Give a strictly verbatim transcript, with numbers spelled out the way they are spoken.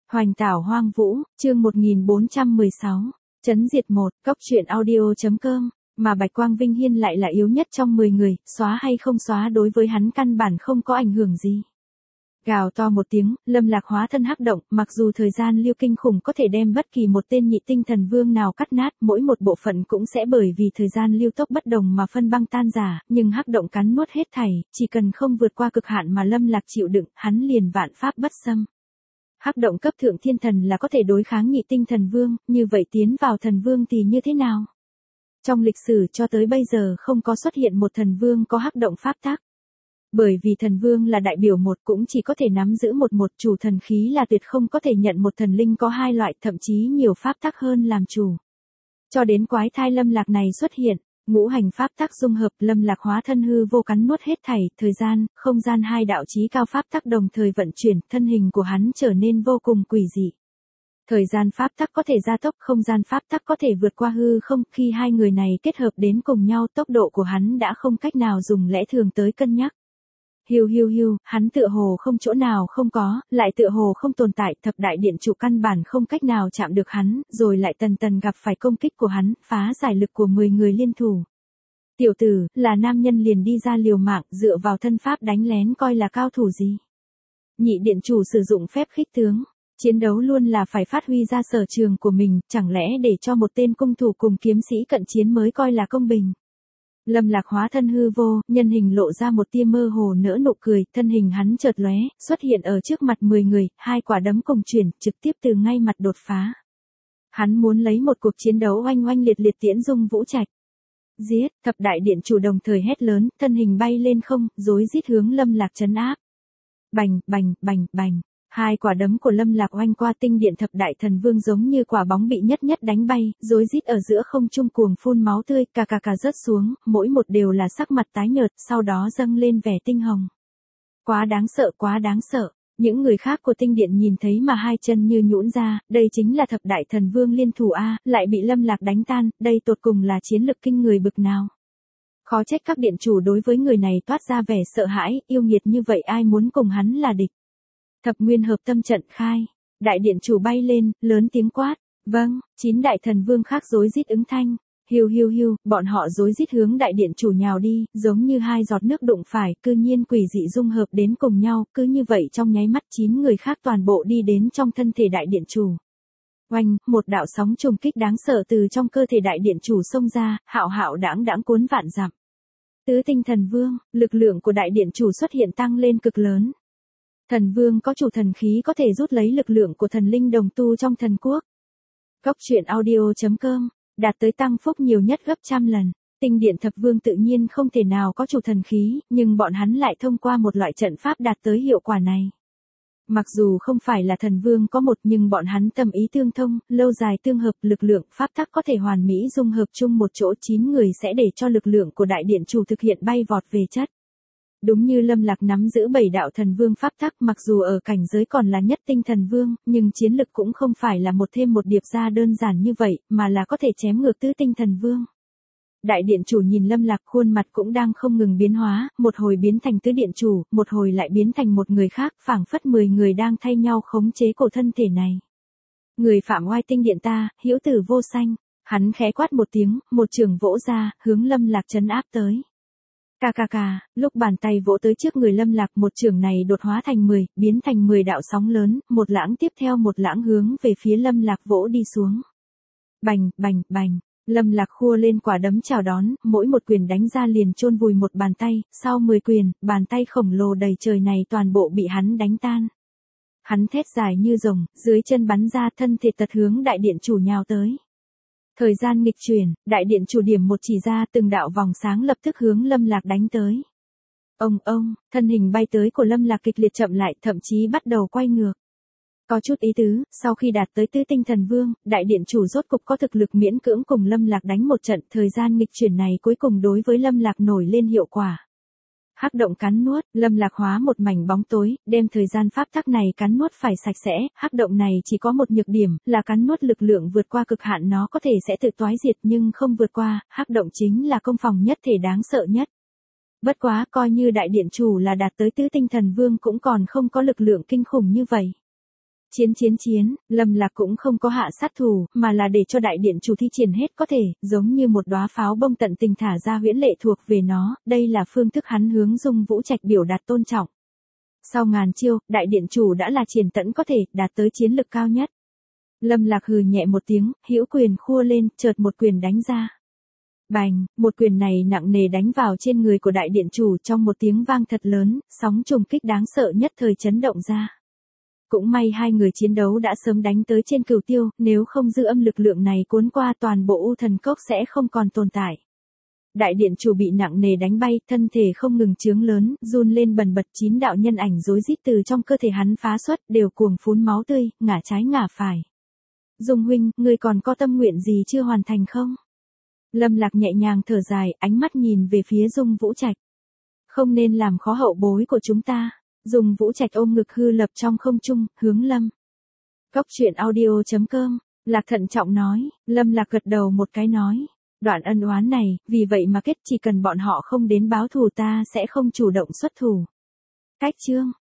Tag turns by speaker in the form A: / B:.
A: Hoành tảo hoang vũ, chương một nghìn bốn trăm mười sáu. Chấn diệt một, cốc truyện audio.com, mà Bạch Quang Vinh Hiên lại là yếu nhất trong mười người, xóa hay không xóa đối với hắn căn bản không có ảnh hưởng gì. Gào to một tiếng, Lâm Lạc hóa thân hắc động, mặc dù thời gian lưu kinh khủng có thể đem bất kỳ một tên nhị tinh thần vương nào cắt nát, mỗi một bộ phận cũng sẽ bởi vì thời gian lưu tốc bất đồng mà phân băng tan rã, nhưng hắc động cắn nuốt hết thảy, chỉ cần không vượt qua cực hạn mà Lâm Lạc chịu đựng, hắn liền vạn pháp bất xâm. Hắc động cấp thượng thiên thần là có thể đối kháng nhị tinh thần vương, như vậy tiến vào thần vương thì như thế nào? Trong lịch sử cho tới bây giờ không có xuất hiện một thần vương có hắc động pháp tắc. Bởi vì thần vương là đại biểu một cũng chỉ có thể nắm giữ một một chủ thần khí là tuyệt không có thể nhận một thần linh có hai loại thậm chí nhiều pháp tắc hơn làm chủ. Cho đến quái thai Lâm Lạc này xuất hiện, ngũ hành pháp tắc dung hợp, Lâm Lạc hóa thân hư vô cắn nuốt hết thảy, thời gian, không gian hai đạo chí cao pháp tắc đồng thời vận chuyển, thân hình của hắn trở nên vô cùng quỷ dị. Thời gian pháp tắc có thể gia tốc, không gian pháp tắc có thể vượt qua hư không, khi hai người này kết hợp đến cùng nhau, tốc độ của hắn đã không cách nào dùng lẽ thường tới cân nhắc. Hiu hiu hiu, hắn tựa hồ không chỗ nào không có, lại tựa hồ không tồn tại, thập đại điện chủ căn bản không cách nào chạm được hắn, rồi lại tần tần gặp phải công kích của hắn, phá giải lực của mười người liên thủ. Tiểu tử, là nam nhân liền đi ra liều mạng, dựa vào thân pháp đánh lén coi là cao thủ gì. Nhị điện chủ sử dụng phép khích tướng, chiến đấu luôn là phải phát huy ra sở trường của mình, chẳng lẽ để cho một tên cung thủ cùng kiếm sĩ cận chiến mới coi là công bình. Lâm Lạc hóa thân hư vô, nhân hình lộ ra một tia mơ hồ nở nụ cười, thân hình hắn chợt lóe, xuất hiện ở trước mặt mười người, hai quả đấm cùng chuyển, trực tiếp từ ngay mặt đột phá. Hắn muốn lấy một cuộc chiến đấu oanh oanh liệt liệt tiễn dung vũ trạch. Giết, thập đại điện chủ đồng thời hét lớn, thân hình bay lên không, rối rít hướng Lâm Lạc trấn áp. Bành, bành, bành, bành. Hai quả đấm của Lâm Lạc oanh qua tinh điện thập đại thần vương giống như quả bóng bị nhất nhất đánh bay, rối rít ở giữa không trung cuồng phun máu tươi, cà cà cà rớt xuống, mỗi một đều là sắc mặt tái nhợt, sau đó dâng lên vẻ tinh hồng. Quá đáng sợ, quá đáng sợ. Những người khác của tinh điện nhìn thấy mà hai chân như nhũn ra, đây chính là thập đại thần vương liên thủ a, lại bị Lâm Lạc đánh tan, đây tột cùng là chiến lực kinh người bực nào. Khó trách các điện chủ đối với người này toát ra vẻ sợ hãi, yêu nghiệt như vậy ai muốn cùng hắn là địch. Thập nguyên hợp tâm trận khai, đại điện chủ bay lên, lớn tiếng quát, vâng, chín đại thần vương khác rối rít ứng thanh, hiu hiu hiu, bọn họ rối rít hướng đại điện chủ nhào đi, giống như hai giọt nước đụng phải, cư nhiên quỷ dị dung hợp đến cùng nhau, cứ như vậy trong nháy mắt chín người khác toàn bộ đi đến trong thân thể đại điện chủ. Oanh, một đạo sóng trùng kích đáng sợ từ trong cơ thể đại điện chủ xông ra, hạo hạo đãng đãng cuốn vạn dặm. Tứ tinh thần vương, lực lượng của đại điện chủ xuất hiện tăng lên cực lớn. Thần vương có chủ thần khí có thể rút lấy lực lượng của thần linh đồng tu trong thần quốc. Cốc truyện audio.com, đạt tới tăng phúc nhiều nhất gấp trăm lần. Tinh điện thập vương tự nhiên không thể nào có chủ thần khí, nhưng bọn hắn lại thông qua một loại trận pháp đạt tới hiệu quả này. Mặc dù không phải là thần vương có một nhưng bọn hắn tâm ý tương thông, lâu dài tương hợp, lực lượng pháp tắc có thể hoàn mỹ dung hợp chung một chỗ, chín người sẽ để cho lực lượng của đại điện chủ thực hiện bay vọt về chất. Đúng như Lâm Lạc nắm giữ bảy đạo thần vương pháp tắc, mặc dù ở cảnh giới còn là nhất tinh thần vương, nhưng chiến lực cũng không phải là một thêm một điệp ra đơn giản như vậy, mà là có thể chém ngược tứ tinh thần vương. Đại điện chủ nhìn Lâm Lạc, khuôn mặt cũng đang không ngừng biến hóa, một hồi biến thành tứ điện chủ, một hồi lại biến thành một người khác, phảng phất mười người đang thay nhau khống chế cổ thân thể này. Người phạm oai tinh điện ta, hữu tử vô sanh, hắn khẽ quát một tiếng, một trường vỗ ra, hướng Lâm Lạc trấn áp tới. Cà cà cà, lúc bàn tay vỗ tới trước người Lâm Lạc, một chưởng này đột hóa thành mười, biến thành mười đạo sóng lớn, một lãng tiếp theo một lãng hướng về phía Lâm Lạc vỗ đi xuống. Bành, bành, bành, Lâm Lạc khua lên quả đấm chào đón, mỗi một quyền đánh ra liền chôn vùi một bàn tay, sau mười quyền, bàn tay khổng lồ đầy trời này toàn bộ bị hắn đánh tan. Hắn thét dài như rồng, dưới chân bắn ra, thân thể tật hướng đại điện chủ nhào tới. Thời gian nghịch chuyển, đại điện chủ điểm một chỉ ra, từng đạo vòng sáng lập tức hướng Lâm Lạc đánh tới. Ông ông, thân hình bay tới của Lâm Lạc kịch liệt chậm lại, thậm chí bắt đầu quay ngược. Có chút ý tứ, sau khi đạt tới tứ tinh thần vương, đại điện chủ rốt cục có thực lực miễn cưỡng cùng Lâm Lạc đánh một trận, thời gian nghịch chuyển này cuối cùng đối với Lâm Lạc nổi lên hiệu quả. Hắc động cắn nuốt, Lâm Lạc hóa một mảnh bóng tối, đem thời gian pháp tắc này cắn nuốt phải sạch sẽ, hắc động này chỉ có một nhược điểm, là cắn nuốt lực lượng vượt qua cực hạn nó có thể sẽ tự toái diệt nhưng không vượt qua, hắc động chính là công phòng nhất thể đáng sợ nhất. Bất quá coi như đại điện chủ là đạt tới tứ tinh thần vương cũng còn không có lực lượng kinh khủng như vậy. Chiến chiến chiến, Lâm Lạc cũng không có hạ sát thủ, mà là để cho đại điện chủ thi triển hết có thể, giống như một đóa pháo bông tận tình thả ra huyễn lệ thuộc về nó, đây là phương thức hắn hướng Dung Vũ Trạch biểu đạt tôn trọng. Sau ngàn chiêu, đại điện chủ đã là triển tẫn có thể, đạt tới chiến lực cao nhất. Lâm Lạc hừ nhẹ một tiếng, hữu quyền khua lên, chợt một quyền đánh ra. Bành, một quyền này nặng nề đánh vào trên người của đại điện chủ trong một tiếng vang thật lớn, sóng trùng kích đáng sợ nhất thời chấn động ra. Cũng may hai người chiến đấu đã sớm đánh tới trên cửu tiêu, nếu không dư âm lực lượng này cuốn qua toàn bộ U Thần Cốc sẽ không còn tồn tại. Đại điện chủ bị nặng nề đánh bay, thân thể không ngừng chướng lớn, run lên bần bật, chín đạo nhân ảnh rối rít từ trong cơ thể hắn phá xuất, đều cuồng phun máu tươi, ngả trái ngả phải. Dung huynh, ngươi còn có tâm nguyện gì chưa hoàn thành không? Lâm Lạc nhẹ nhàng thở dài, ánh mắt nhìn về phía Dung Vũ Trạch. Không nên làm khó hậu bối của chúng ta. Dung Vũ Trạch ôm ngực hư lập trong không trung, hướng Lâm. Cốc truyện audio chấm com, Lạc thận trọng nói, Lâm Lạc gật đầu một cái nói. Đoạn ân oán này, vì vậy mà kết, chỉ cần bọn họ không đến báo thù ta sẽ không chủ động xuất thủ. Cách chương.